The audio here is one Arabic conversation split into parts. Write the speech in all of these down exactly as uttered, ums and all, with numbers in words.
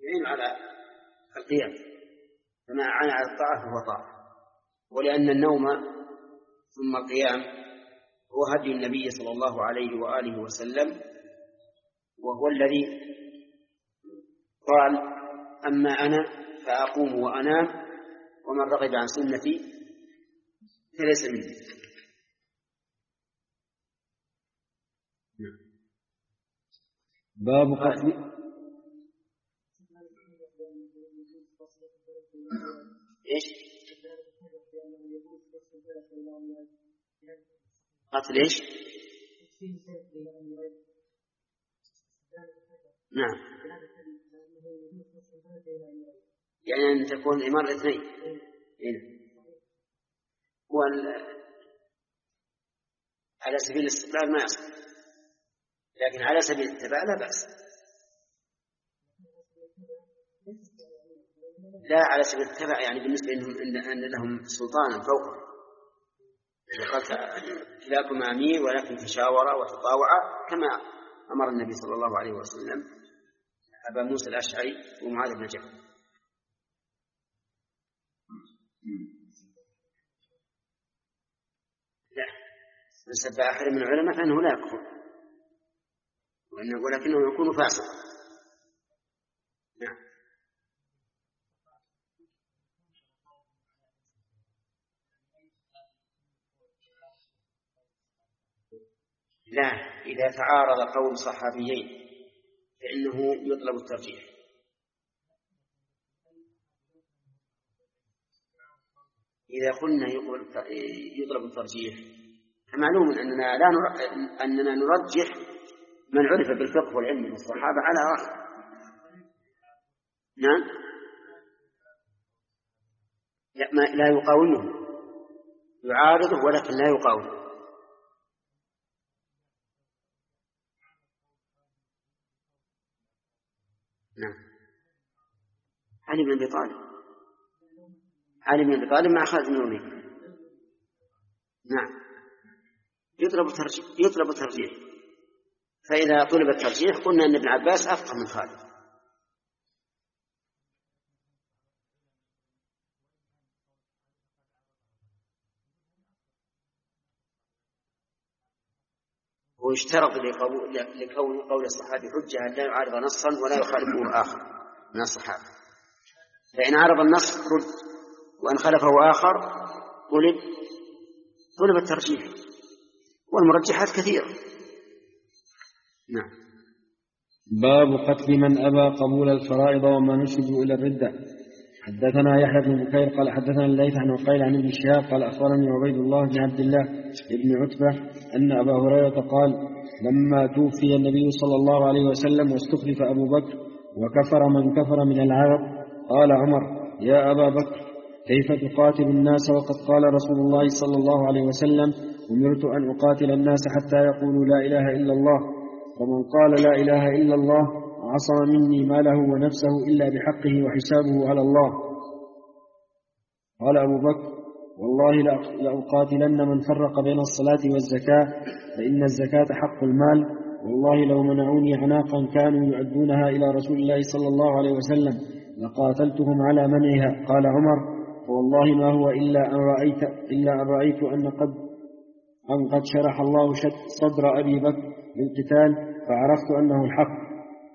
يعين على القيام، فما أعان على الطاعة فهو طاعة. ولأن النوم ثم القيام هو هدي النبي صلى الله عليه وآله وسلم، وهو الذي قال: أما أنا فأقوم وأنام ومن رغب عن سنتي فليس مني. باب قتل إيش؟ قتل إيش؟ نعم، يعني أن تكون إمارة اثنين. على سبيل الاستقلال ما يصح، لكن على سبيل الاتباع لا بأس. لا، على سبيل الاتباع يعني بالنسبة إنهم أن لهم سلطانا فوقهم، قال: كلاكما أمير ولكن تشاورا وتطاوعا، كما أمر النبي صلى الله عليه وسلم أبا موسى الأشعري ومعاذ بن جبل. لا، من سب أحد من العلماء فإنه لا يكفر، ولكنه يكون فاسقا. نعم. لا، إذا تعارض قول صحابيين فإنه يطلب الترجيح. إذا قلنا يطلب الترجيح فمعلوم أننا لا نر... أننا نرجح من عرف بالفقه والعلم من الصحابة على آخر. نعم، لا, ما... لا يقاومه، يعارضه ولكن لا يقاومه. نعم، علي بن أبي طالب علي بن أبي طالب مع خالد بن الوليد. نعم، يطلب الترجيح يطلب الترجيح فإذا طلب الترجيح قلنا أن ابن عباس أفقه من خالد. ويشترط لكون قول الصحابي حجة أن لا يعارض نصا ولا يخالفه آخر من الصحابة، فإن عارض النص رد، وإن خلفه آخر طلب طلب الترجيح، والمرجحات كثيرة. نعم. باب قتل من أبى قبول الفرائض وما نسبوا إلى الردة. حدثنا يحيى بن بكير قال حدثنا الليث عن عقيل عن ابن شهاب قال أخبرني عبيد الله بن عبد الله بن عتبة أن أبا هريرة قال: لما توفي النبي صلى الله عليه وسلم واستخلف أبو بكر وكفر من كفر من العرب، قال عمر: يا أبا بكر، كيف تقاتل الناس وقد قال رسول الله صلى الله عليه وسلم: أمرت أن أقاتل الناس حتى يقولوا لا إله إلا الله، ومن قال لا إله إلا الله عصم مني ماله ونفسه إلا بحقه وحسابه على الله. قال أبو بكر: والله لأقاتلن من فرق بين الصلاة والزكاة، فإن الزكاة حق المال، والله لو منعوني عناقا كانوا يعدونها إلى رسول الله صلى الله عليه وسلم لقاتلتهم على منعها. قال عمر: والله ما هو إلا أن رأيت, إلا أن, رأيت أن, قد أن قد شرح الله صدر أبي بكر للقتال فعرفت أنه الحق.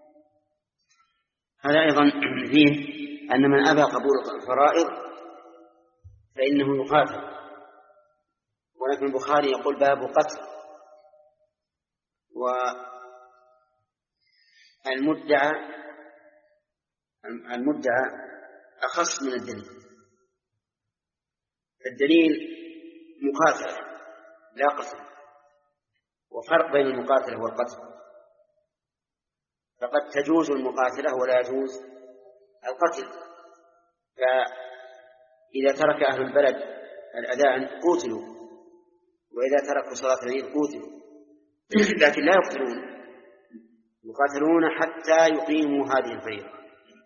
هذا أيضا فيه أن من أبى قبول الفرائض فإنه يقاتل، ولكن البخاري يقول باب قتل، والمدعى المدعى أخص من الدليل. الدليل مقاتلة لا قتل، وفرق بين المقاتلة والقتل، فقد تجوز المقاتلة ولا يجوز القتل. فإذا ترك أهل البلد الأذان قتلوا، وإذا تركوا صلاة العيد قتلوا، لكن لا يقتلون، يقاتلون حتى يقيموا هذه الفريضة.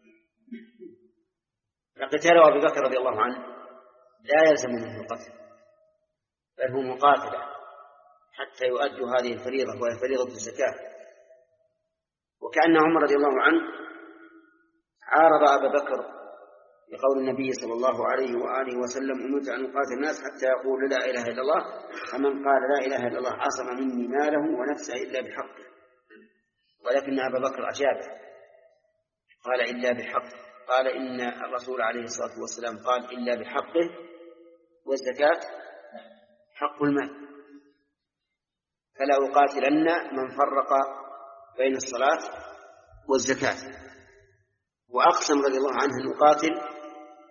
فقتال أبي بكر رضي الله عنه لا يلزم منه القتل، بل هو مقاتلة حتى يؤدوا هذه الفريضة، وهي فريضة الزكاة. وكأن عمر رضي الله عنه عارض أبا بكر لقول النبي صلى الله عليه وآله وسلم أمرت أن أقاتل الناس حتى يقول لا إله إلا الله، فمن قال لا إله إلا الله عصم مني ماله ونفسه إلا بحقه. ولكن أبا بكر أجاب قال إلا بحق، قال إن الرسول عليه الصلاة والسلام قال إلا بحقه، والزكاة حق المال، فلا أقاتلن من فرق بين الصلاة والزكاة. وأقسم رضي الله عنه أن يقاتل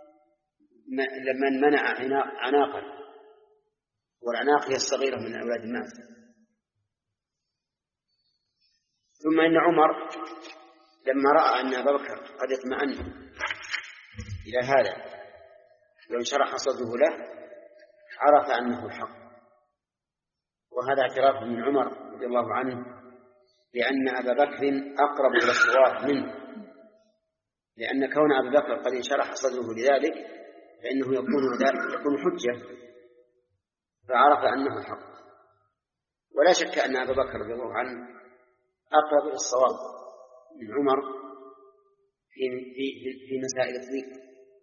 من منع عناقا، والعناق هي الصغيرة من أولاد الناس. ثم إن عمر لما رأى أن أبا بكر قد اطمأن إلى هذا وانشرح صدره له عرف أنه الحق، وهذا اعتراف من عمر رضي الله عنه بأن أبا بكر أقرب إلى الصواب منه، لأن كون أبا بكر قد انشرح صدره لذلك فإنه يكون يكون حجة، فعرف أنه الحق. ولا شك أن أبا بكر رضي الله عنه أقرب إلى الصواب من عمر في في في مسائل الضيق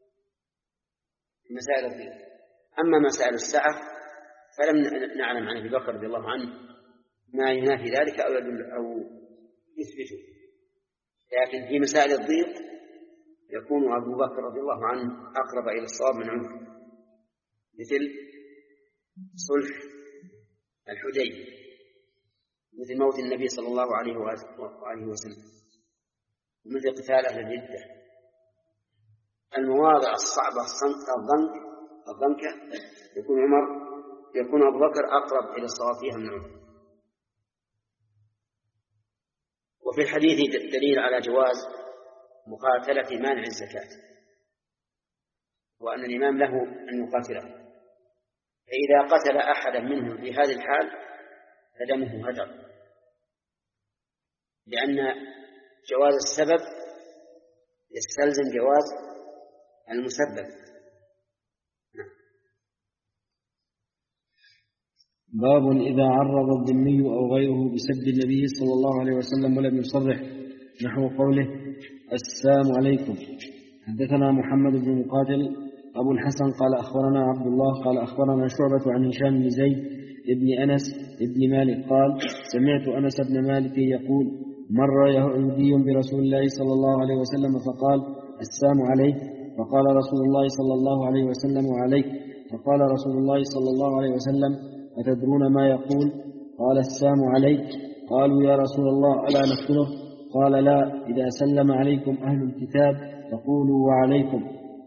في مسائل الضيق. أما مسائل السعة فلم نعلم عن أبي بكر رضي الله عنه ما ينافي ذلك أو يدل أو يثبته، لكن في مسائل الضيق يكون أبو بكر رضي الله عنه أقرب إلى الصواب من عمر، مثل صلح الحديبية، مثل موت النبي صلى الله عليه وآله وسلم، مثل قتال أهل الردة. المواضع الصعبة الضنك الضنكة يكون عمر يكون أبو بكر أقرب إلى الصواب فيها من عمر. وفي الحديث دليل على جواز مقاتلة مانع الزكاة، وأن الإمام له أن يقاتله، فإذا قتل أحدا منهم في هذه الحال فدمه هدر، لأن جواز السبب يستلزم جواز المسبب. باب إذا عرض الذمي أو غيره بسب النبي صلى الله عليه وسلم ولم يصرح نحو قوله السلام عليكم. حدثنا محمد بن مقاتل أبو الحسن قال أخبرنا عبد الله قال أخبرنا شعبة عن هشام بن زيد ابن أنس ابن مالك قال سمعت أنس بن مالك يقول مر يهودي برسول الله صلى الله عليه وسلم فقال السلام عليك، فقال رسول الله صلى الله عليه وسلم وعليك، فقال رسول الله صلى الله عليه وسلم أتدرون ما يقول؟ قال السلام عليك. قالوا يا رسول الله ألا نقتله؟ قال لا، إذا سلم عليكم أهل الكتاب فقولوا وعليكم.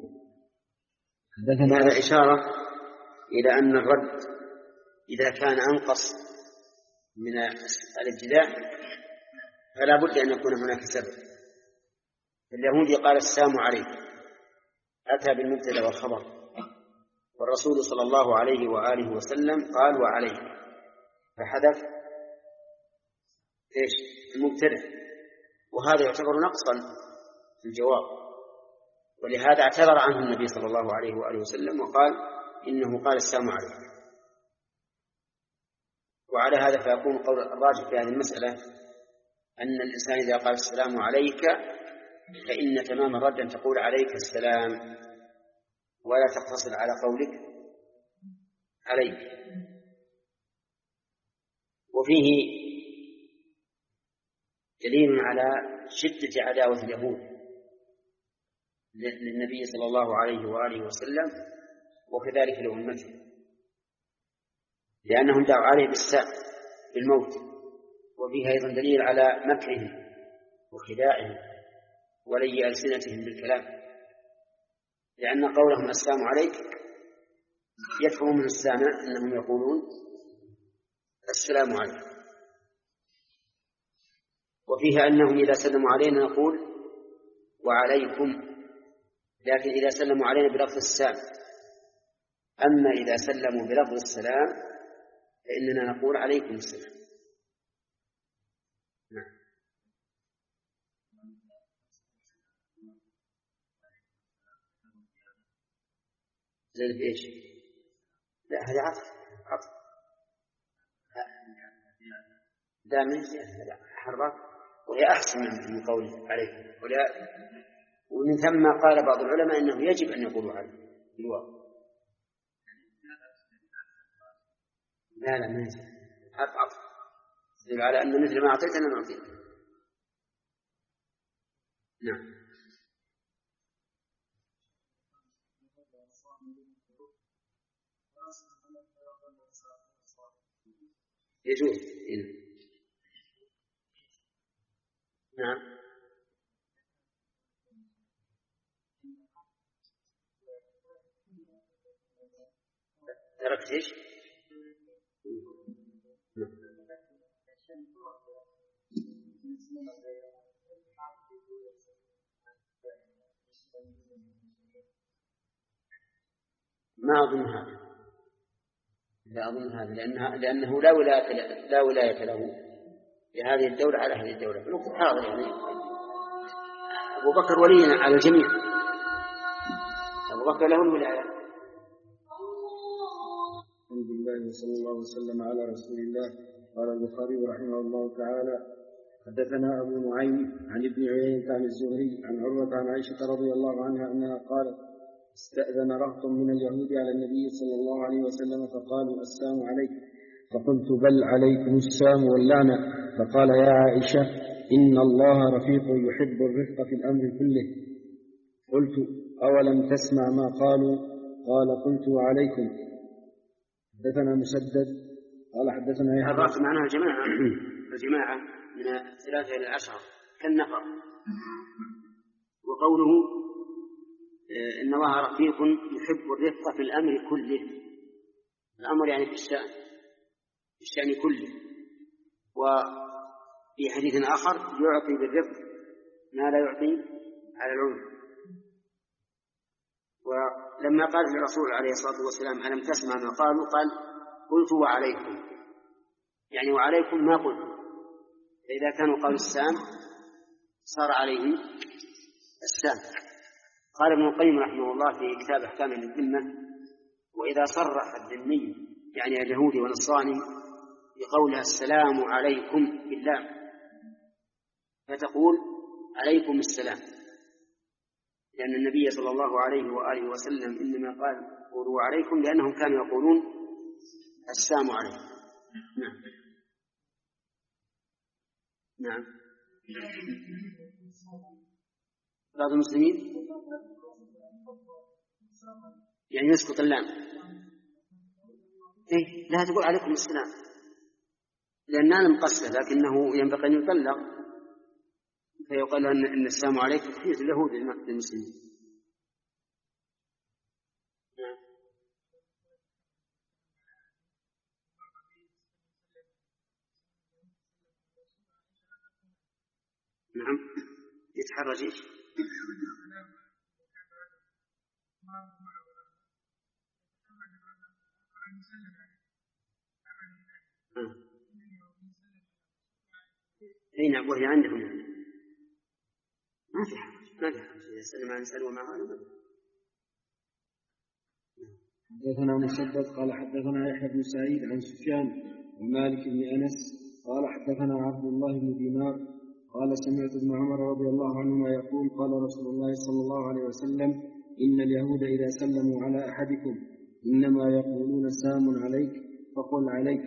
هذا إشارة إلى أن الرد إذا كان أنقص من الابتداء فلا بد أن يكون هناك سبب. اليهودي قال السلام عليك، أتى بالمبتدأ والخبر، والرسول صلى الله عليه وآله وسلم قال وعليه، فحدث إيش المبتدأ، وهذا يعتبر نقصا في الجواب، ولهذا اعتذر عنه النبي صلى الله عليه وآله وسلم وقال إنه قال السلام عليك. وعلى هذا فيكون قول الراجح في هذه المسألة أن الإنسان إذا قال السلام عليك فإن تمام الرد أن تقول عليك السلام، ولا تقتصر على قولك عليك. وفيه دليل على شدة عداوة اليهود للنبي صلى الله عليه وآله وسلم وكذلك لأمته، لأنهم دعوا عليه بالساء بالموت. وفيه أيضا دليل على مكرهم وخداعهم ولي ألسنتهم بالكلام، لأن قولهم السلام عليك يفهم من السامع أنهم يقولون السلام عليك. وفيه أنهم إذا سلموا علينا نقول وعليكم، لكن إذا سلموا علينا بلفظ السلام. أما إذا سلموا بلفظ السلام فإننا نقول عليكم السلام. نعم. زي إيش؟ لا هذا عطف عطف لا من هذا حرف، وهي أحسن من قول عليكم، ولا ومن ثم قال بعض العلماء إنه يجب أن يقولوا عليه بالواو. لا لا ما يجب، حرف عطف يدل على أن مثل ما أعطيتنا نعطيك. نعم. يجوز. نعم. تركت ايش؟ ما أظن هذا، لا أظن هذا، لأنه, لأنه لا ولاية لا ولاية له لهذه الدولة على هذه الدولة. فنقول حاضر يعني أبو بكر ولي على الجميع، أبو بكر له الولاية. الحمد لله وصلى الله وسلم على رسول الله. قال البخاري رحمه الله تعالى: حدثنا أبو نعيم عن ابن عيينة عن الزهري عن عروة عن عائشة رضي الله عنها أنها قالت: استأذن رهط من اليهود على النبي صلى الله عليه وسلم فقالوا: السلام عليك. فقلت: بل عليكم السلام واللعنة. فقال: يا عائشة، إن الله رفيق يحب الرفق في الأمر كله. قلت: أولم تسمع ما قالوا؟ قال: قلت: وعليكم. حدثنا مسدد قال حدثنا يحيى. الرهط معناها الجماعة، الجماعة من الثلاثة إلى العشرة كالنفر. وقوله إن الله رفيق يحب الرفق في الأمر كله، الأمر يعني في الشأن، في الشأن كله. وفي حديث آخر: يعطي بالرفق ما لا يعطي على العنف. ولما قال الرسول عليه الصلاة والسلام: ألم تسمع ما قالوا؟ قال: قلت: وعليكم، يعني وعليكم ما قلت. فإذا كانوا قالوا السام صار عليهم السام. قال ابن القيم رحمه الله في كتاب أحكام الذمة: وإذا صرح الذمي يعني اليهودي والنصراني بقولها السلام عليكم بالله، فتقول: عليكم السلام، لأن النبي صلى الله عليه وآله وسلم إنما قال: قولوا عليكم، لأنهم كانوا يقولون السلام عليكم. نعم. نعم. بعض المسلمين يعني يسقط اللام. إيه، لا تقول عليكم السلام لأننا مقصر، لكنه ينبغي أن يبلغ، فيقال أن السلام عليكم في اليهود للمسلمين. نعم. يتحرج إيش؟ أي نعم، وهي عندهم ما في حرج، ما في حرج يسلم عن سلوى ما قال. حدثنا مسدد قال حدثنا يحيى بن سعيد عن سفيان ومالك بن أنس قال حدثنا عبد الله بن دينار قال سمعت ابن عمر رضي الله عنهما يقول: قال رسول الله صلى الله عليه وسلم: إن اليهود إذا سلموا على أحدكم إنما يقولون سلام عليك فقل عليك.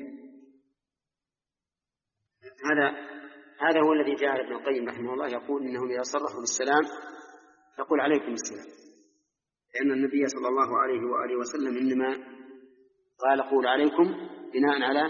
هذا هذا هو الذي جاء ابن القيم رحمه الله يقول: إنهم إذا صرحوا بالسلام فقل عليكم السلام، لأن النبي صلى الله عليه وآله وسلم إنما قال: قول عليكم بناء على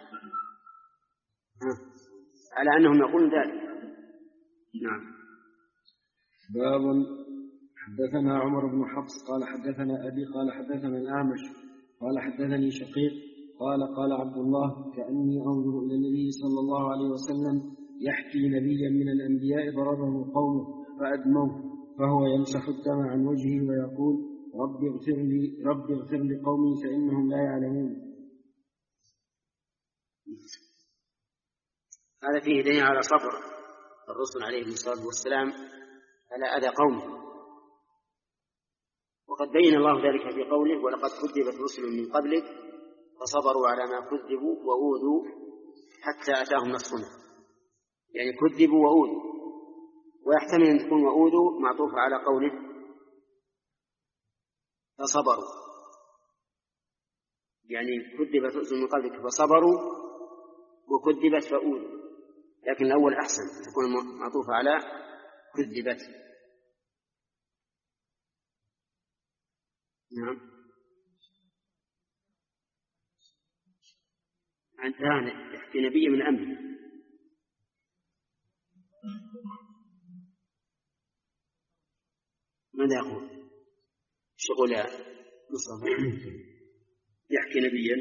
على أنهم يقولون ذلك. نعم. باب. حدثنا عمر بن حفص قال حدثنا أبي قال حدثنا الأعمش قال حدثني شقيق قال قال عبد الله: كأني أنظر إلى النبي صلى الله عليه وسلم يحكي نبيا من الأنبياء ضربه قومه فأدموه، فهو يمسح الدم عن وجهه ويقول: رب اغفر لي رب اغفر لقومي فإنهم لا يعلمون. هذا فيه دليل على صبر الرسل عليهم الصلاة والسلام على أذى قومه، وقد بين الله ذلك في قوله: ولقد كذبت رسل من قبلك فصبروا على ما كذبوا وأوذوا حتى أتاهم نصرنا. يعني كذبوا وأوذوا، ويحتمل أن تكون وأوذوا معطوفة على قوله فصبروا، يعني كذبت رسل من قبلك فصبروا وكذبت فأوذوا، لكن الأول أحسن تكون معطوفة على كذبت. نعم. عن ثاني يحكي نبي من أمره. ماذا يقول؟ شغل مصطفى يحكي نبيا.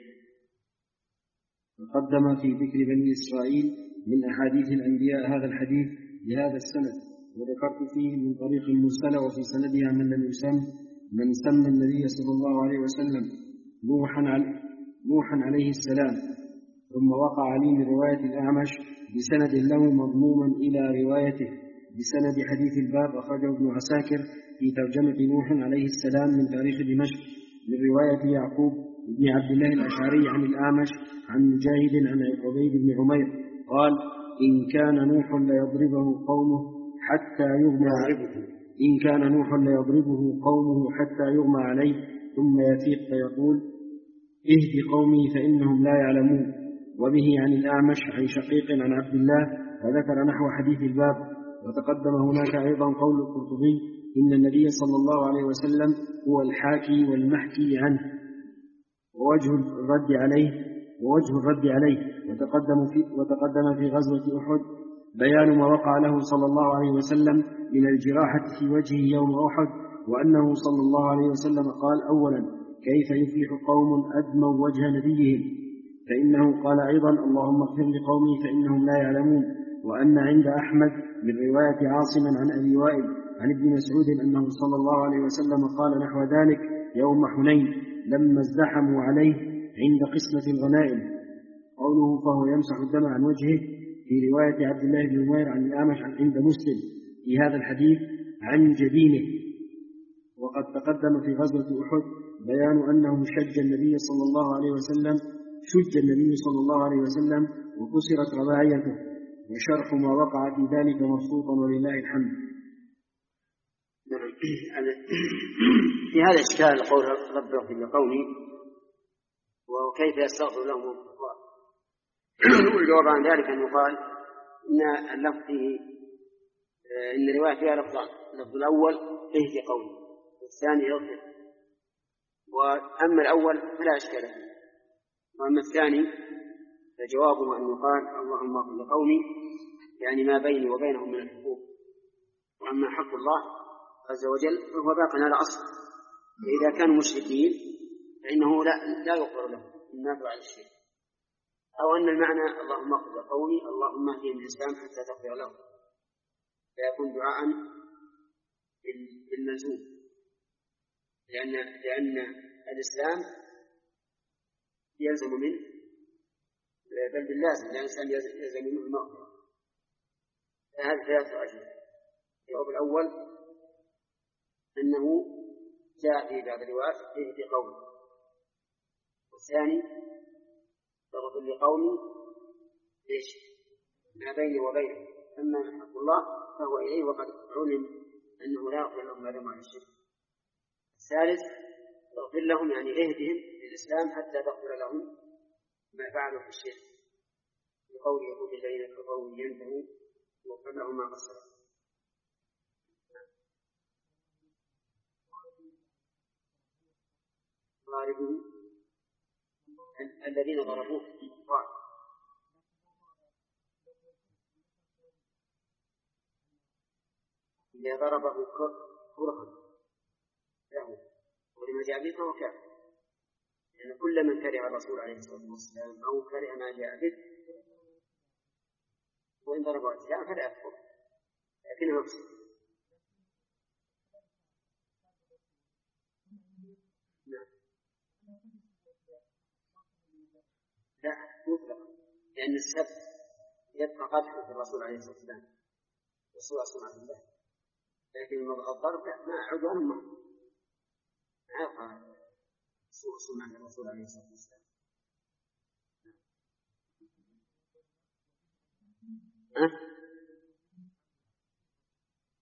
تقدم في ذكر بني إسرائيل من أحاديث الأنبياء هذا الحديث بهذا السند، وذكرت فيه من طريق مرسلة وفي سندها من لم يسم من سمى النبي صلى الله عليه وسلم نوحا نوحا عليه السلام، ثم وقع لي من رواية الأعمش بسند له مضموما إلى روايته بسند حديث الباب أخرجه ابن عساكر في ترجمة نوح عليه السلام من تاريخ دمشق من رواية يعقوب بن عبد الله الأشعري عن الأعمش عن مجاهد عن عبيد بن عمير قال: إن كان نوح ليضربه قومه حتى يغمى عليه إن كان نوح ليضربه قومه حتى يغمى عليه ثم يفيق فيقول: اهد قومي فإنهم لا يعلمون. وبه عن الأعمش عن شقيق عن عبد الله فذكر نحو حديث الباب. وتقدم هناك أيضا قول القرطبي: إن النبي صلى الله عليه وسلم هو الحاكي والمحكي عنه. ووجه الرد عليه ووجه الرد عليه وتقدم في, وتقدم في غزوة أحد بيان ما وقع له صلى الله عليه وسلم من الجراحة في وجهه يوم أحد، وأنه صلى الله عليه وسلم قال: أولا كيف يفلح قوم أدموا وجه نبيهم، فإنه قال أيضا: اللهم اغفر لقومي فإنهم لا يعلمون. وأن عند أحمد من رواية عاصم عن أبي وائل عن ابن مسعود أنه صلى الله عليه وسلم قال نحو ذلك يوم حنين لما ازدحموا عليه عند قسمة الغنائم. قوله فهو يمسح الدم عن وجهه في رواية عبد الله بن عمير عن الأعمش عند مسلم في هذا الحديث عن جبينه. وقد تقدم في غزوة أحد بيان أنه شج النبي صلى الله عليه وسلم شج النبي صلى الله عليه وسلم وكسرت رباعيته، وشرح ما وقع في ذلك مبسوطا ولله الحمد. في هذا إشكال قول رب اغفر لقومي وكيف يستغفر لهم الكفار. والجواب عن ذلك أن يقال إن اللفظ فيه إن الرواية فيها لفظان: اللفظ الأول اهدي قومي والثاني اغفر. وأما الأول فلا إشكال فيه، وأما الثاني فجوابه أن يقال اللهم اغفر لقومي يعني ما بيني وبينهم من الحقوق. وأما حق الله عز وجل فهو باق على أصل، فإذا كانوا مشركين فإنه لا, لا يغفر لهم إن ماتوا على الشرك. أو أن المعنى اللهم اغفر لقومي اللهم اهدهم للإسلام حتى تغفر لهم، فيكون دعاء بالملزوم، لأن لأن الإسلام يلزم منه بل باللازم، لأن الإسلام يلزم منه المغفرة. فهذه ثلاثة أجوبة. الجواب الأول أنه جاء في بعض الروايات اهدي قومي، والثاني اغفر لقومي ليش ما بيني وبينه، أما حق الله فهو إليه وقد علم أنه لا يغفر لهم ما داموا على الشرك. الثالث اغفر لهم يعني اهدهم للإسلام حتى تغفر لهم ما فعلوا في الشرك، بقول يهود الذين كفروا ينتهوا وغفر لهم ما قصروا. ضاربوا الذين ضربوه في الكفار إذا ضربه كرها له ولما جاء به فهو كافر، لأن يعني كل من كره الرسول عليه الصلاة والسلام أو كره ما جاء به وإن ضربه ابتداء فلا يكفر لكنه يفسد. لا مطلقا، لأن السب يبقى قدحه في الرسول عليه الصلاة والسلام وسوء سمعة الله، لكن الضرب ما عدوان ما عاقى سوء سمعة الرسول عليه الصلاة والسلام. أه؟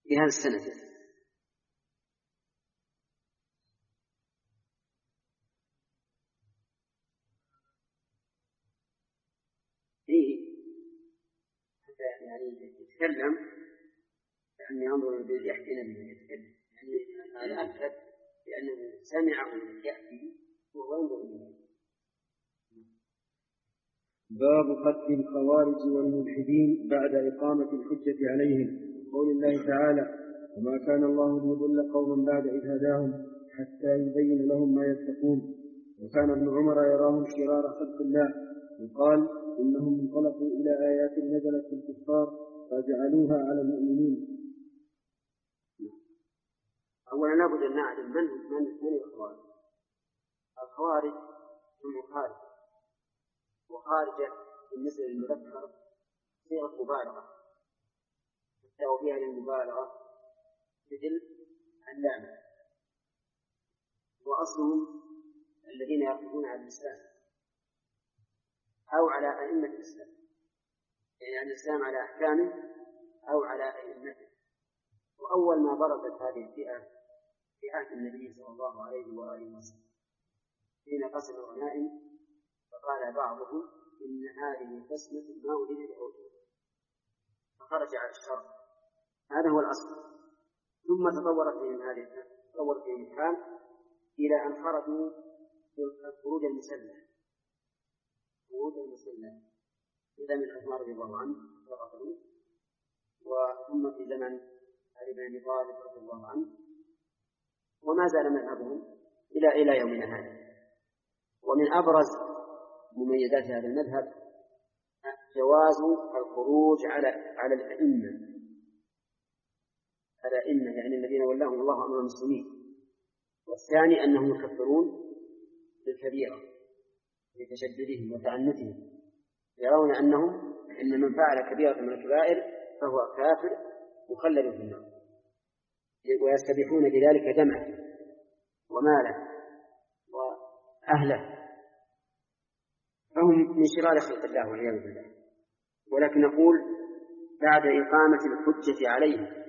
في هذا السنة. فيه يعني يتكلم يعني ينظر يحكي نبيه يتكلم يعني هذا أكد لأنه سمعه يحكي وهو ينظر إليه. باب قتل الخوارج والملحدين بعد إقامة الحجة عليهم. قول الله تعالى: وما كان الله ليضل قوما بعد إذ هداهم حتى يبين لهم ما يتقون. وكان ابن عمر يراهم شرار خلق الله، وقال: إنهم انطلقوا إلى آيات نزلت في الكفار فجعلوها على المؤمنين. أولا لابد أن نعلم من من من الخوارج. الخوارج هم خارج، وخارجة بالنسبة للمذكر صيغة مبالغة تستوى فيها للمبالغة مثل اللام، وأصلهم الذين يرفضون على الإسلام أو على أئمة الإسلام، يعني على الإسلام على أحكامه أو على أئمته. وأول ما برزت هذه الفئة في عهد النبي صلى الله عليه وآله وسلم حين قسم الغنائم فقال بعضهم: إن هذه قسمة ما أريد لأوجه، فخرج على الشر. هذا هو الأصل. ثم تطورت بهم هذه تطورت بهم الحال إلى أن خرجوا الخروج المسلح خروج المسلح إذا من عمر رضي الله عنه فقتلوه، وثم في زمن علي بن أبي طالب رضي الله عنه، وما زال مذهبهم إلى إلى يومنا هذا. ومن أبرز مميزات هذا المذهب جواز الخروج على على الأئمة الأئمة يعني الذين ولاهم الله أمر المسلمين. والثاني أنهم يكفرون بالكبيرة لتشددهم وتعنتهم، يرون أنهم إن من فعل كبيرة من الكبائر فهو كافر مخلد في النار، ويستبيحون بذلك دمه وماله وأهله، فهم من شرار خلق الله والعياذ بالله. ولكن نقول بعد إقامة الحجة عليهم،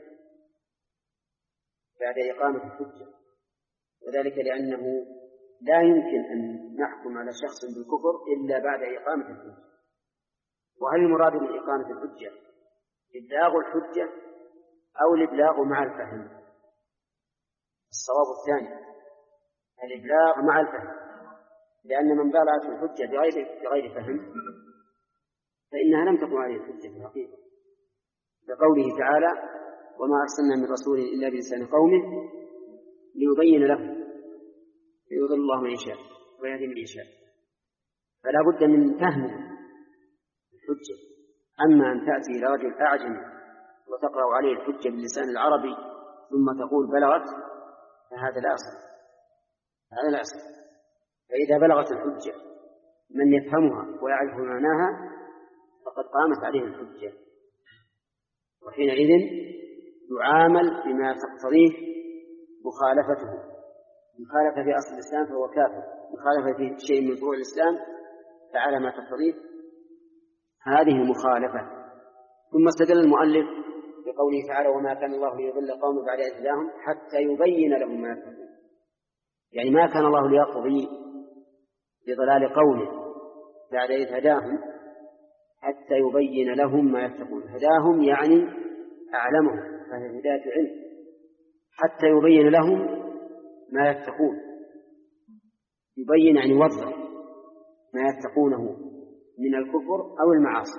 بعد إقامة الحجة، وذلك لأنه لا يمكن أن نحكم على شخص بالكفر إلا بعد إقامة الحجة. وهل المراد من إقامة الحجة إبلاغ الحجة أو الإبلاغ مع الفهم؟ الصواب الثاني، الإبلاغ مع الفهم، لأن من بلغت الحجة بغير بغير فهم فإنها لم تكن عليه الحجة في الحقيقة، لقوله تعالى: وما أرسلنا من رسول إلا بلسان قومه ليبين له ليضل الله من يشاء ويهدي من يشاء. فلا بد من فهم الحجة. أما أن تأتي إلى رجل أعجمي وتقرأ عليه الحجة باللسان العربي ثم تقول بلغت، فهذا لا أصل، هذا لا أصل. فإذا بلغت الحجة من يفهمها ويعرف معناها فقد قامت عليه الحجة، وحينئذ يعامل بما تقتضيه مخالفته. مخالفة في أصل الإسلام فهو كافر، مخالفة في شيء من فروع الإسلام فعلى ما تقتضيه هذه المخالفة. ثم استدل المؤلف بقوله تعالى: وما كان الله ليضل قوم بعد إذ هداهم حتى يبين لهم ما يتقون. يعني ما كان الله ليقضي بضلال قوم بعد إذ هداهم حتى يبين لهم ما يتقون. هداهم يعني أعلمهم، فهي هداية علم، حتى يبين لهم ما يتقون. يبين يعني يوضح ما يتقونه من الكفر أو المعاصي.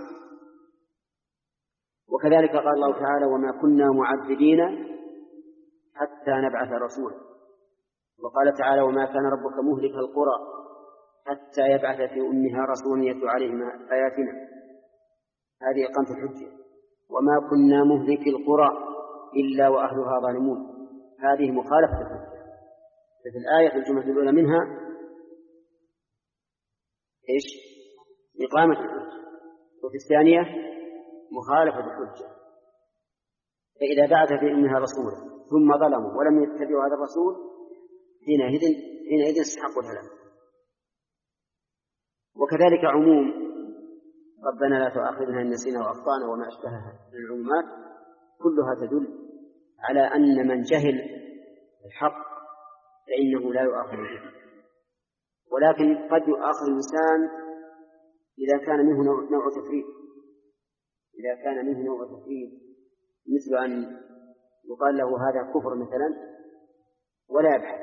وكذلك قال الله تعالى: وما كنا معذبين حتى نبعث رسولا. وقال تعالى: وما كان ربك مهلك القرى حتى يبعث في أمها رسولا يتلو عليهم آياتنا. هذه إقامة الحجة. وما كنا مهلك القرى إلا وأهلها ظالمون، هذه مخالفة الحجة. ففي الآية الجملة الأولى منها إيش؟ إقامة الحجة، وفي الثانية مخالفة الحجة. فإذا بعث في أمها رسولا ثم ظلموا ولم يتبعوا هذا الرسول حينئذ حينئذ استحقوا الهلاك. وكذلك عموم ربنا لا تؤاخذنا إن نسينا وأخطأنا وما أشبهها من العمومات كلها تدل على أن من جهل الحق فإنه لا يؤاخذ به، ولكن قد يؤاخذ الإنسان إذا كان منه نوع تفريط، إذا كان منه نوع تفريط مثل أن يقال له هذا كفر مثلا ولا يبحث،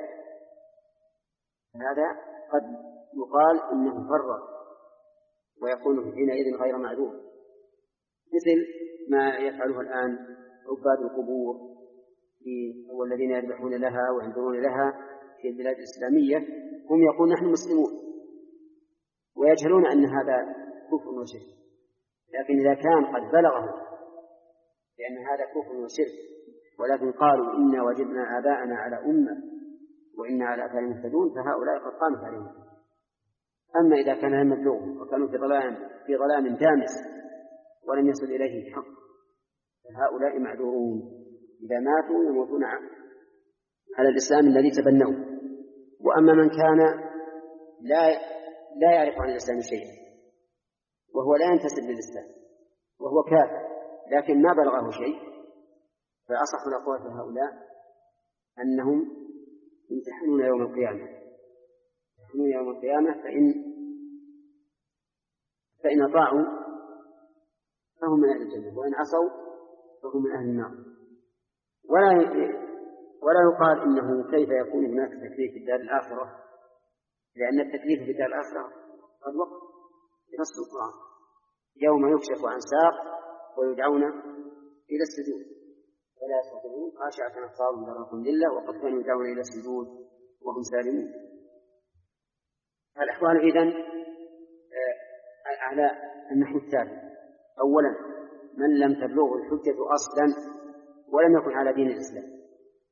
هذا قد يقال إنه فرط ويكون حينئذ غير معذور، مثل ما يفعله الآن عباد القبور والذين يذبحون لها وينذرون لها في البلاد الإسلامية، هم يقولون نحن مسلمون ويجهلون أن هذا كفر وشرك، لكن إذا كان قد بلغه لأن هذا كفر وشرك ولكن قالوا إنا وجدنا آباءنا على أمة وإنا على آثارهم مهتدون فهؤلاء قد قامت عليهم. أما إذا كان لم يبلغهم وكانوا في ظلام في ظلام دامس ولم يصل إليه الحق فهؤلاء معذورون، إذا ماتوا يموتون على الإسلام الذي تبنوه. وأما من كان لا لا يعرف عن الإسلام شيئا وهو لا ينتسب للإسلام وهو كافر لكن ما بلغه شيء، فأصح الأقوال في هؤلاء أنهم يمتحنون يوم القيامة، يمتحنون يوم القيامة فإن فإن أطاعوا فهم من أهل الجنة وإن عصوا فهم من أهل النار. ولا ولا يقال إنه كيف يكون هناك تكليف في الدار الآخرة، لأن التكليف في الدار الآخرة قد وقع في نص القرآن يوم يكشف عن ساق ويدعون إلى السجود فلا يستطيعون خاشعة أبصارهم ترهقهم ذلة وقد كانوا يدعون إلى السجود وهم سالمون. الأحوال إذن على النحو التالي: أولا من لم تبلغه الحجة أصلا ولم يكن على دين الإسلام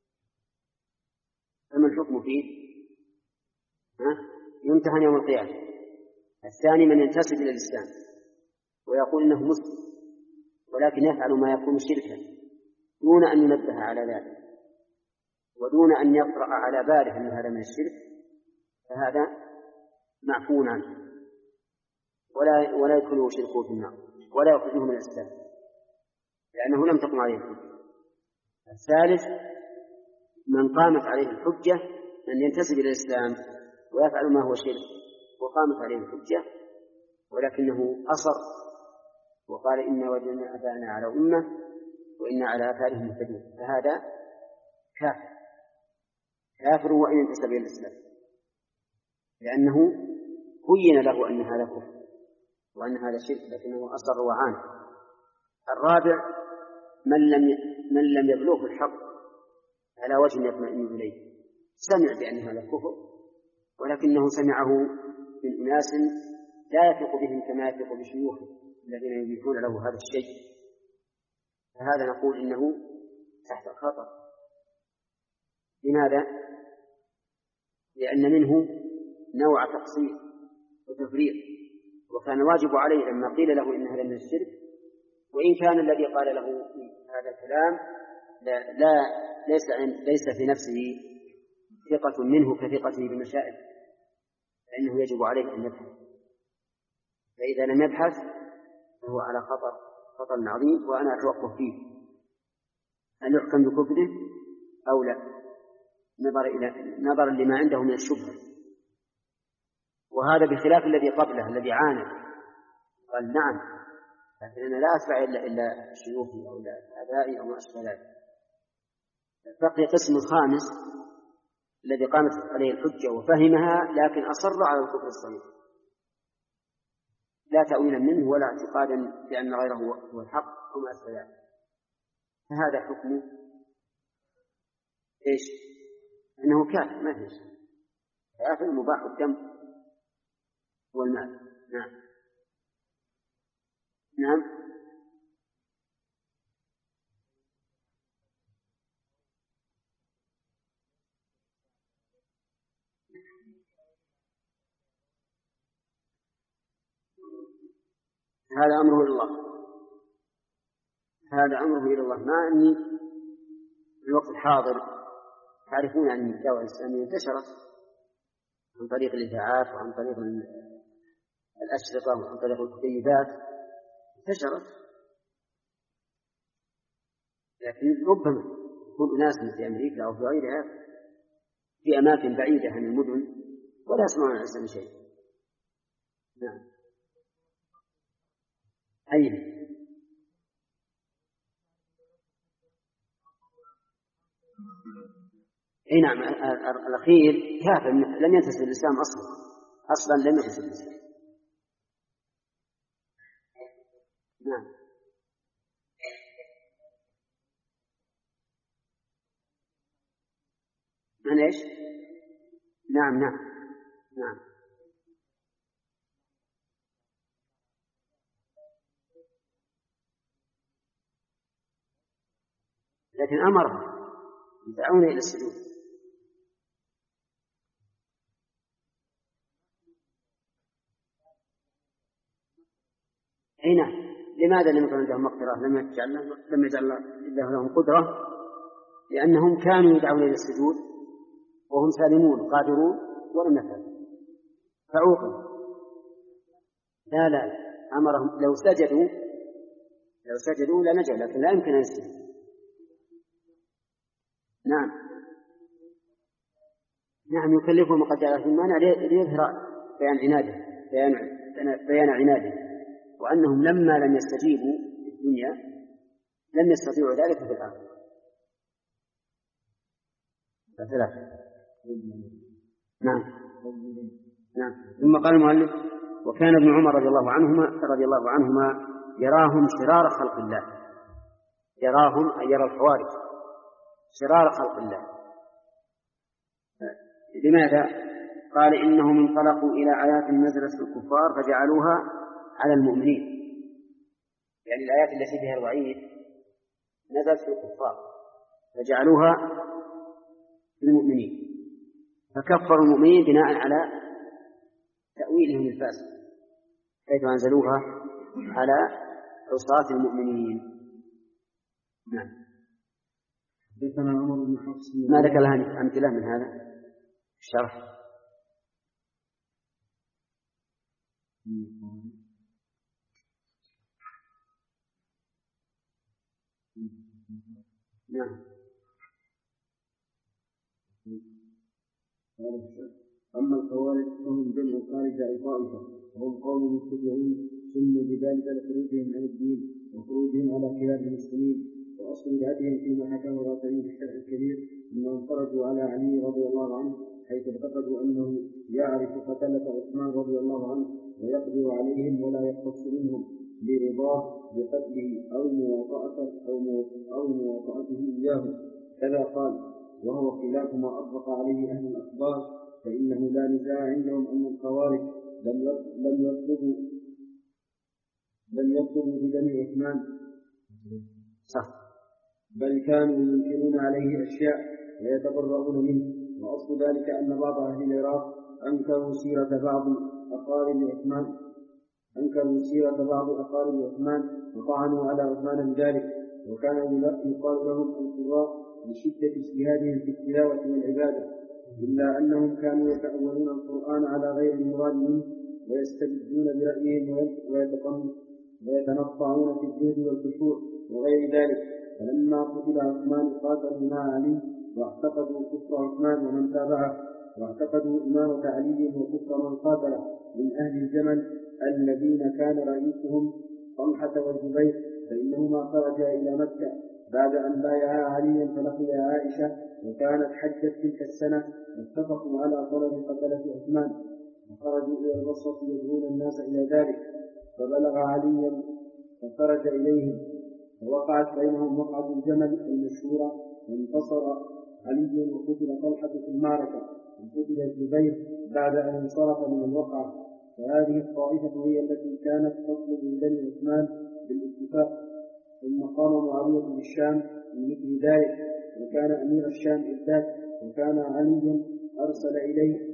فما الحكم فيه؟ ها؟ يمتحن يوم القيامة. الثاني من ينتسب إلى الإسلام ويقول إنه مسلم ولكن يفعل ما يكون شركا دون أن ينبه على ذلك ودون أن يطرأ على باله أن هذا من الشرك، فهذا معفو عنه ولا ولا يدخله شركه في النار ولا يخرجه من الإسلام لأنه لم تقم عليه الحجة. الثالث من قامت عليه الحجة أن ينتسب إلى الإسلام ويفعل ما هو شرك وقامت عليه الحجة ولكنه أصر وقال إنا وجدنا آباءنا على أمة وإنا على آثارهم مهتدون، فهذا كافر كافر وإن انتسب إلى الإسلام لأنه بين له أن هذا كفر وأن هذا شرك لكنه أصر وعانى. الرابع من لم من لم يبلغه الحق على وجه يطمئن إليه، سمع بأن هذا كفر ولكنه سمعه من أناس لا يثق بهم كما يثق بشيوخه الذين يبيحون له هذا الشيء، فهذا نقول إنه تحت الخطر. لماذا؟ لأن منه نوع تقصير وتفريط وكان واجب عليه لما قيل له إن هذا من الشرك، وإن كان الذي قال له هذا الكلام لا, لا ليس, ليس في نفسه ثقة منه كثقته بالمشائخ فإنه يجب عليه أن يبحث، فإذا لم يبحث فهو على خطر خطر عظيم. وأنا أتوقف فيه أن يحكم بكفره أو لا نظر إلى نظر لما عنده من الشبهة، وهذا بخلاف الذي قبله الذي عانى قال نعم لكن أنا لا أتبع إلا إلا شيوخي أو إلا آبائي أو ما أشبه ذلك. بقي قسم الخامس الذي قامت عليه الحجة وفهمها لكن أصر على الكفر الصريح لا تأويلا منه ولا اعتقادا بأن غيره هو الحق وما أشبه ذلك، فهذا حكمه إيش؟ أنه كافر ما فيش كافر مباح الدم والمال. نعم نعم هذا أمره إلى الله، هذا أمره إلى الله. ما أني في الوقت الحاضر تعرفون أن الدعوة الإسلامية انتشرت عن طريق الإذاعات وعن طريق الأشرطة وعن طريق الكتيبات انتشرت، لكن ربما يكون أناس في أمريكا أو في غيرها في أماكن بعيدة عن المدن ولا يسمعون عن الإسلام شيء. نعم. أين؟ أي نعم. الأخير كافر لم ينتسب الإسلام أصلا أصلا لم ينتسب الإسلام. نعم. من إيش؟ نعم نعم نعم. لكن أمر يدعون إلى السجود. أي نعم. لماذا لم يكن عندهم مغفرة؟ لم يجعل لم يجعل الله لهم قدرة؟ لأنهم كانوا يدعون إلى السجود وهم سالمون قادرون ولم يفعلوا فعوقبوا. لا لا أمرهم لو سجدوا لو سجدوا لنجوا لكن لا يمكن أن يسجدوا. نعم نعم. يكلفهم قد جعل في المانع ليظهر بيان عناده بيان بيان عناده وأنهم لما لم يستجيبوا في الدنيا لم يستطيعوا ذلك في الآخرة. ثلاثة. نعم نعم. ثم قال المؤلف وكان ابن عمر رضي الله عنهما رضي الله عنهما يراهم شرار خلق الله. يراهم أي يرى الحوارث شرار خلق الله. لماذا؟ قال إنهم انطلقوا إلى آيات نزلت في الكفار فجعلوها على المؤمنين. يعني الآيات التي فيها الوعيد نزلت في الكفار فجعلوها في المؤمنين فكفروا المؤمنين بناء على تأويلهم الفاسد حيث أنزلوها على عصاة المؤمنين. نعم. ما ذكر لها أمثلة من هذا الشرح؟ نعم. أما الخوارج فهم جمع خارج أي طائفة وهم قوم مبتدعون سموا بذلك لخروجهم عن الدين وخروجهم على خلاف المسلمين. وأصل بدعتهم فيما حكاه الرافعي في الشرح الكبير أنهم خرجوا على علي رضي الله عنه حيث اعتقدوا أنه يعرف قتلة عثمان رضي الله عنه ويقدر عليهم ولا يقتص منهم برضاه بقتله أو مواطأته أو مواطأته إياه. كذا قال وهو خلاف ما أطلق عليه أهل الأخبار فإنه لا نزاع عندهم أن الخوارج لم يطلبوا لم يطلبوا بدم عثمان صح بل كانوا ينكرون عليه أشياء ويتبرؤون منه. وأصل ذلك أن بعض أهل العراق أنكروا سيرة بعض أقارب عثمان أنكروا سيرة بعض أقارب عثمان وطعنوا على عثمان بذلك وكان يقال لهم القراء لشدة اجتهادهم في التلاوة والعبادة إلا أنهم كانوا يتأولون القرآن على غير المراد منه ويستبدون برأيهم ويتنطعون في الزهد والخشوع وغير ذلك. فلما قتل عثمان قاتلوا مع علي واعتقدوا كفر عثمان ومن تابعه واعتقدوا إمامة علي وكفر من قاتله من أهل الجمل الذين كان رئيسهم طلحة والزبير فإنهما خرجا إلى مكة بعد أن بايعا عليا فلقي عائشة وكانت حجت تلك السنة واتفقوا على طلب قتلة عثمان وخرجوا إلى البصرة يدعون الناس إلى ذلك فبلغ عليا فخرج إليهم ووقعت بينهم وقعة الجمل المشهورة وانتصر علي وقتل طلحة في المعركة وقتل الزبير بعد أن انصرف من الوقعة. فهذه الطائفة هي التي كانت تطلب من بني عثمان بالاتفاق. ثم قام معاوية بالشام من مثل ذلك وكان أمير الشام إذ ذاك وكان علي أرسل إليه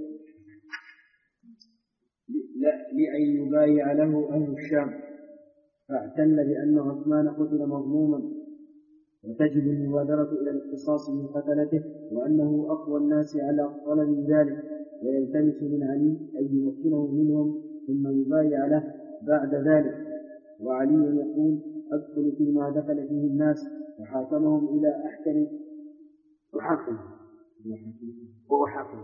لأن يبايع له أهل الشام فاعتل بأن عثمان قتل مظلوما وتجب المبادرة إلى الاختصاص من قتلته وأنه أقوى الناس على طلب ذلك ويلتمس من علي أن يمكنه منهم ثم يبايع له بعد ذلك. وعلي يقول أدخل فيما دخل فيه الناس وحاكمهم إلى أحكم حاكم هو حاكم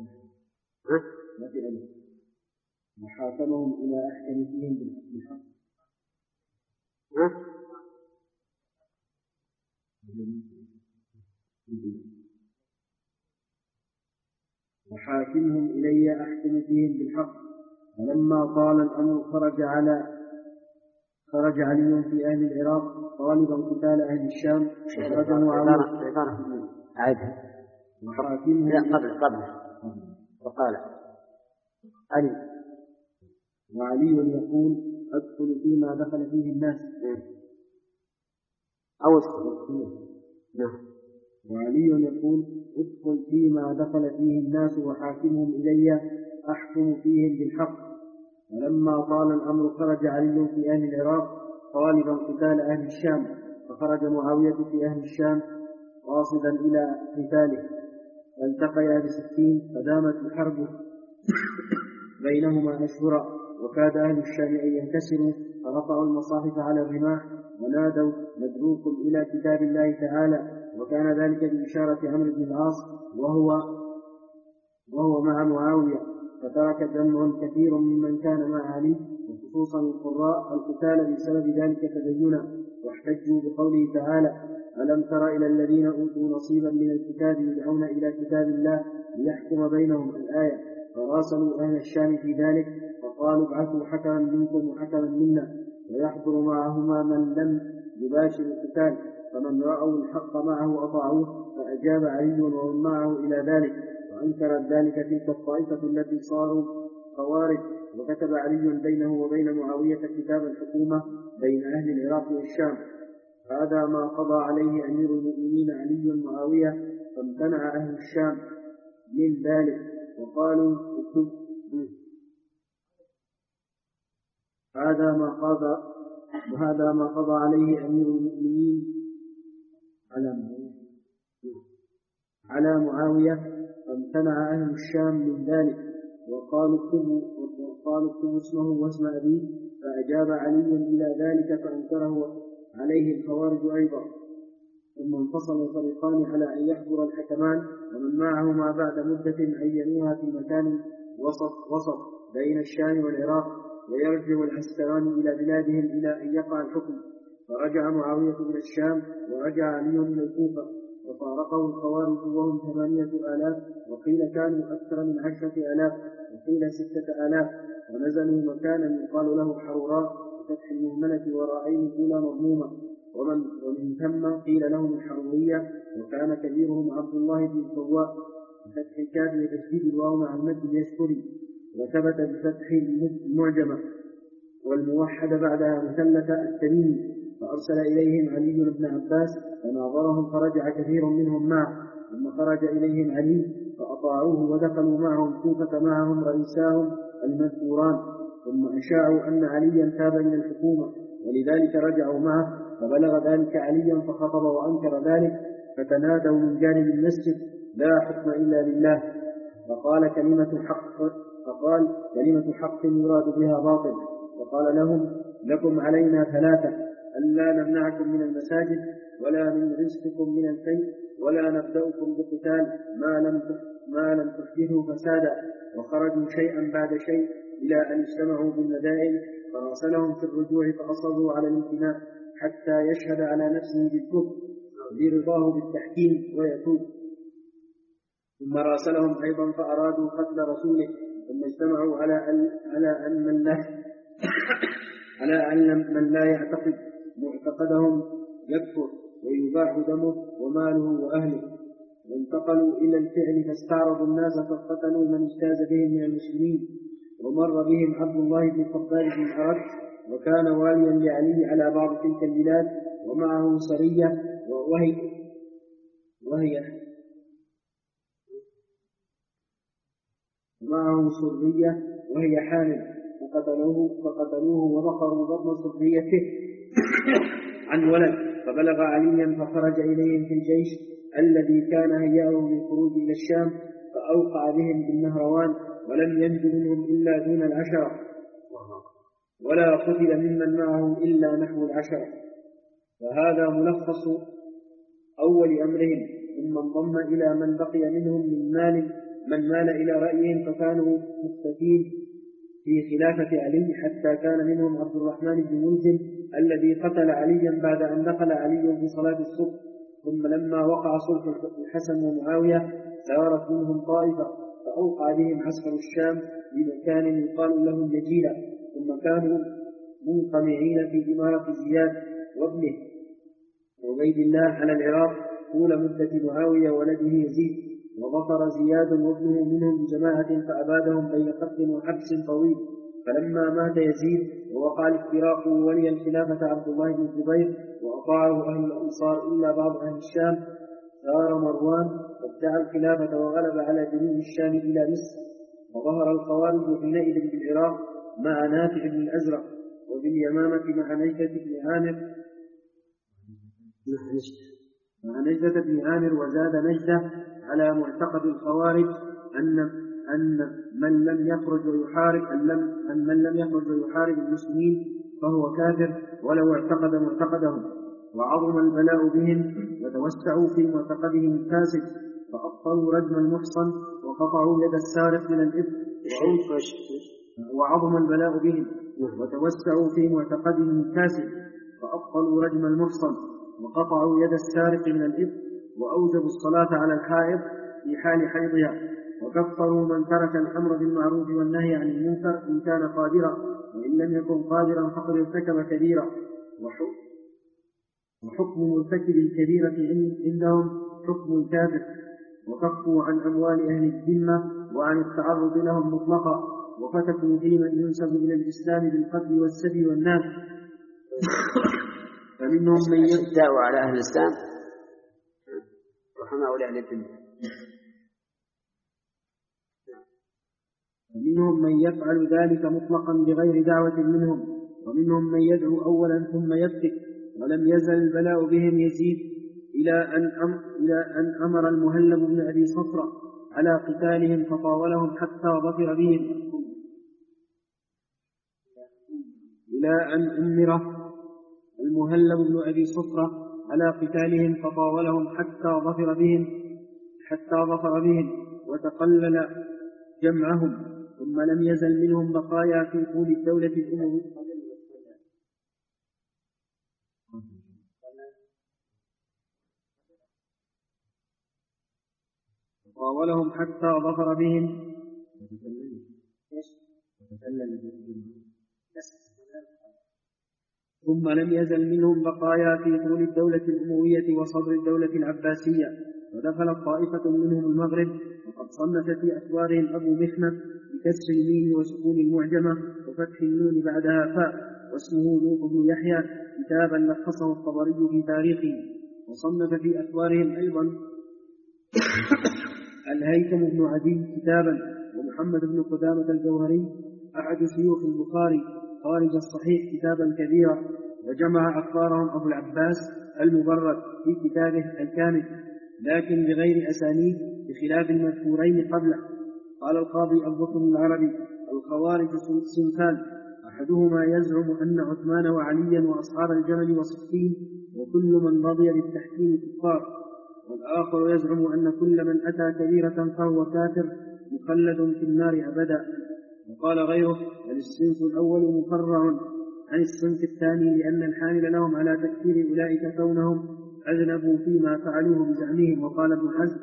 وحاكمهم إلى أحكم فيهم بالحق وحاكمهم إلي أحكم فيهم بالحق. ولما طال الأمر خرج على خرج علي في أهل العراق طالبا قتال أهل الشام فخرج معاوية وحاكمهم لا قبل قبل وقال علي وعلي يقول أدخل فيما دخل فيه الناس أو ادخل نعم. وعلي يقول ادخل فيما دخل فيه الناس وحاكمهم إلي أحكم فيهم بالحق. ولما طال الأمر خرج علي في أهل العراق طالبا قتال أهل الشام فخرج معاوية في أهل الشام قاصدا إلى قتاله فالتقيا بسكين فدامت الحرب بينهما أشهرا وكاد أهل الشام أن ينكسروا فرفعوا المصاحف على الرماح ونادوا ندعوكم إلى كتاب الله تعالى. وكان ذلك بإشارة عمرو بن العاص وهو وهو مع معاوية فترك جمع كثير ممن كان مع علي وخصوصا القراء القتال بسبب ذلك تدينا واحتجوا بقوله تعالى ألم تر إلى الذين أوتوا نصيبا من الكتاب يدعون إلى كتاب الله ليحكم بينهم الآية فراسلوا أهل الشام في ذلك فقالوا ابعثوا حكما منكم وحكما منا ويحضر معهما من لم يباشر القتال فمن رأوا الحق معه أطاعوه فأجاب علي ومن معه إلى ذلك وأنكرت ذلك تلك الطائفة التي صاروا خوارج. وكتب علي بينه وبين معاوية كتاب الحكومة بين أهل العراق والشام. هذا ما قضى عليه أمير المؤمنين علي معاوية فامتنع أهل الشام من ذلك وقالوا اكتب هذا ما قضى وهذا ما قضى عليه أمير المؤمنين على على معاوية فامتنع أهل الشام من ذلك وقالوا اكتبوا وقالوا اكتبوا اسمه واسم أبيه فأجاب علي إلى ذلك فأنكره عليه الخوارج أيضا. ثم انفصل الفريقان على أن يحضر الحكمان ومن معهما بعد مدة عينوها في مكان وسط وسط بين الشام والعراق ويرجع العسكران إلى بلادهم إلى أن يقع الحكم. فرجع معاوية إلى الشام ورجع علي إلى الكوفة وفارقه الخوارج وهم ثمانية آلاف وقيل كانوا أكثر من عشرة آلاف وقيل ستة آلاف ونزلوا مكانا يقال له حروراء بفتح المهملة وراءين الأولى مضمومة ومن, ومن ثم قيل لهم الحرورية وكان كبيرهم عبد الله بن السواء بفتح الكاف وتشديد الواو مع المد اليشكري وثبت بفتح المعجمة والموحد بعدها مثلث التميمي. فأرسل إليهم علي بن عباس فناظرهم فرجع كثير منهم معه ثم خرج إليهم علي فأطاعوه ودخلوا معهم الكوفة معهم رئيساهم المذكوران ثم أشاعوا أن عليا تاب من الحكومة ولذلك رجعوا معه فبلغ ذلك عليا فخطب وأنكر ذلك فتنادوا من جانب المسجد لا حكم إلا لله فقال كلمة حق فقال كلمة حق يراد بها باطل وقال لهم لكم علينا ثلاثة ألا نمنعكم من المساجد ولا من رزقكم من الفيء ولا نبدأكم بقتال ما لم ما لم تحدثوا فسادا. وخرجوا شيئا بعد شيء إلى أن اجتمعوا بالمدائن فراسلهم في الرجوع فأصروا على الامتناع حتى يشهد على نفسه بالكفر برضاه بالتحكيم ويتوب. ثم راسلهم أيضا فأرادوا قتل رسوله ثم اجتمعوا على أن على أن من لا على أن من لا يعتقد معتقدهم يكفر ويباح دمه وماله وأهله. وانتقلوا إلى الفعل فاستعرضوا الناس فقتلوا من اجتاز بهم من المسلمين. ومر بهم عبد الله بن خباب بن حرج وكان واليا لعلي على بعض تلك البلاد ومعه سرية وهي وهي معه سرية وهي حامل فقتلوه فقتلوه وبخروا بطن سريته عن ولد فبلغ عليا فخرج إليهم في الجيش الذي كان هيأه للخروج إلى الشام فأوقع بهم بالنهروان ولم ينج منهم إلا دون العشرة ولا قتل ممن معه إلا نحو العشرة. فهذا ملخص أول أمرهم ثم انضم إلى من بقي منهم من مال من مال إلى رأيهم فكانوا مختفين في خلافة علي، حتى كان منهم عبد الرحمن بن ملجم الذي قتل عليا بعد أن دخل علي في صلاة الصبح. ثم لما وقع صلح الحسن ومعاوية سارت منهم طائفة فأوقع بهم عسكر الشام بمكان يقال له النجيلة، ثم كانوا منقمعين في إمارة زياد وابنه عبيد الله على العراق طول مدة معاوية ولده يزيد، وظفر زياد وابنه منهم بجماعة فأبادهم بين قتل وحبس طويل. فلما مات يزيد ووقع الافتراق ولي الخلافة عبد الله بن الزبير وأطاعه أهل الأنصار إلا بعض أهل الشام، ثار مروان وادعى الخلافة وغلب على جنوب الشام إلى مصر، وظهر الخوارج حينئذ بالعراق مع نافع بن الأزرق، وباليمامة مع نجدة بن عامر مع نجدة بن عامر وزاد نجدة على معتقد الخوارج أن أن من لم يخرج ويحارب أن, لم أن من لم يخرج ويحارب المسلمين فهو كافر ولو اعتقد معتقدهم، وعظم البلاء بهم وتوسعوا في معتقدهم الفاسد، فأبطلوا رجم المحصن وقطعوا يد السارق من الإبل، وعظم البلاء بهم وتوسعوا في معتقدهم الفاسد، فأبطلوا رجم المحصن وقطعوا يد السارق من الإبل، وأوجبوا الصلاة على الحائض في حال حيضها، وكفروا من ترك الأمر بالمعروف والنهي عن المنكر إن كان قادرا، وإن لم يكن قادرا فقد ارتكب كبيرة. وحكم مرتكب الكبيرة عندهم حكم الكافر، وكفوا عن أموال أهل الذمة وعن التعرض لهم مطلقا، وفتكوا في من ينسب إلى الإسلام بالقتل والسبي والناس. فمنهم من يدعو على أهل الإسلام رحمه أولي أهل الذمة. ومنهم من يفعل ذلك مطلقا بغير دعوة منهم، ومنهم من يدعو أولا ثم يفتك، ولم يزل البلاء بهم يزيد إلى أن, أم إلى أن أمر المهلب بن أبي صفرة على قتالهم فطاولهم حتى ظفر بهم إلى أن أمر المهلب بن أبي صفرة على قتالهم فطاولهم حتى ظفر بهم حتى ظفر بهم وتقلل جمعهم، ثم لم يزل منهم بقايا في طول الدولة الأموية طاولهم حتى ظفر بهم ثم لم يزل منهم بقايا في طول الدولة الأموية وصدر الدولة العباسية، ودخلت طائفة منهم المغرب، وقد صنف في أسوارهم أبو محنف بكسر الميم وسكون المعجمة وفتح النون بعدها فاء، واسمه لوط بن يحيى، كتابا لخصه الطبري في تاريخه. وصنف في أسوارهم أيضا الهيثم بن عدي كتابا، ومحمد بن قدامة الجوهري أحد شيوخ البخاري خارج الصحيح كتابا كبيرا، وجمع أخبارهم أبو العباس المبرد في كتابه الكامل لكن بغير أسانيد بخلاف المذكورين قبله. قال القاضي أبو بكر العربي: الخوارج صنفان، أحدهما يزعم أن عثمان وعليا وأصحاب الجمل وصفين وكل من رضي بالتحكيم كفار، والآخر يزعم أن كل من أتى كبيرة فهو كافر مخلد في النار أبدا. وقال غيره: الصنف الأول مفرع عن الصنف الثاني لأن الحامل لهم على تكفير أولئك كونهم أذنبوا فيما فعلوه بزعمهم. وقال ابن حزم: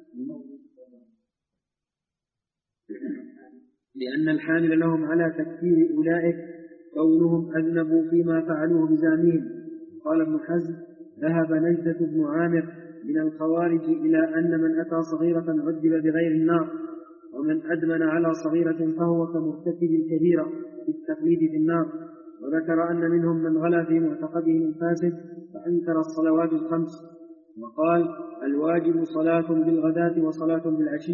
لأن الحامل لهم على تكفير أولئك كونهم أذنبوا فيما فعلوه بزعمهم. قال ابن حزم: ذهب نجدة بن عامر من الخوارج إلى أن من أتى صغيرة عذب بغير النار، ومن أدمن على صغيرة فهو كمرتكب الكبيرة في التقليد في النار. وذكر أن منهم من غلا في معتقدهم الفاسد فأنكر الصلوات الخمس، وقال: الواجب صلاة بالغداة وصلاة بالعشي.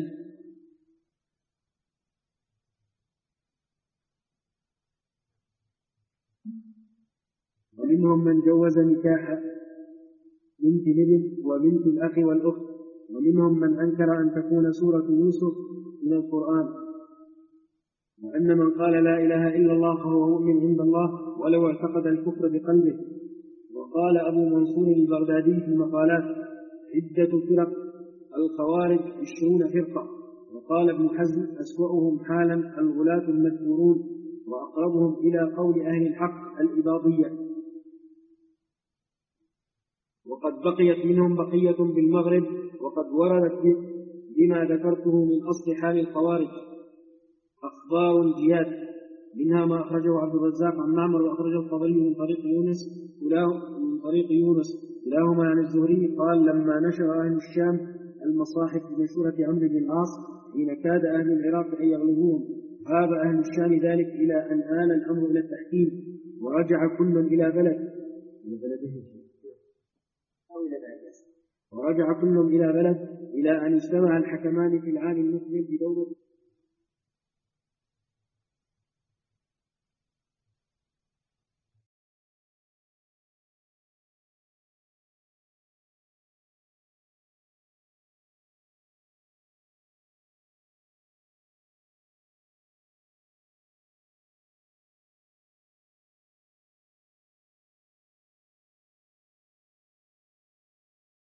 ومنهم من جوز نكاح بنت الابن وبنت الأخ والأخت. ومنهم من أنكر أن تكون سورة يوسف من القرآن، وأن من قال لا إله إلا الله فهو مؤمن عند الله ولو اعتقد الكفر بقلبه. وقال أبو منصور البغدادي في المقالات: عدة فرق الخوارج عشرون فرقة. وقال ابن حزم أسوأهم حالا الغلاة المذكورون وأقربهم إلى قول أهل الحق الإباضية. وقد بقيت منهم بقية بالمغرب، وقد وردت بما ذكرته من أصل حال الخوارج أخبار جياد، منها ما أخرجه عبد الرزاق عن معمر وأخرجه الطبري من طريق يونس من طريق يونس كلاهما عن الزهري قال: لما نشر أهل الشام المصاحف بمشورة عمرو بن العاص حين كاد أهل العراق أن يغلبوهم، هاب أهل الشام ذلك إلى أن آل الأمر إلى التحكيم، ورجع كل إلى بلد ورجع كل إلى بلد إلى أن اجتمع الحكمان في العام المقبل بدولة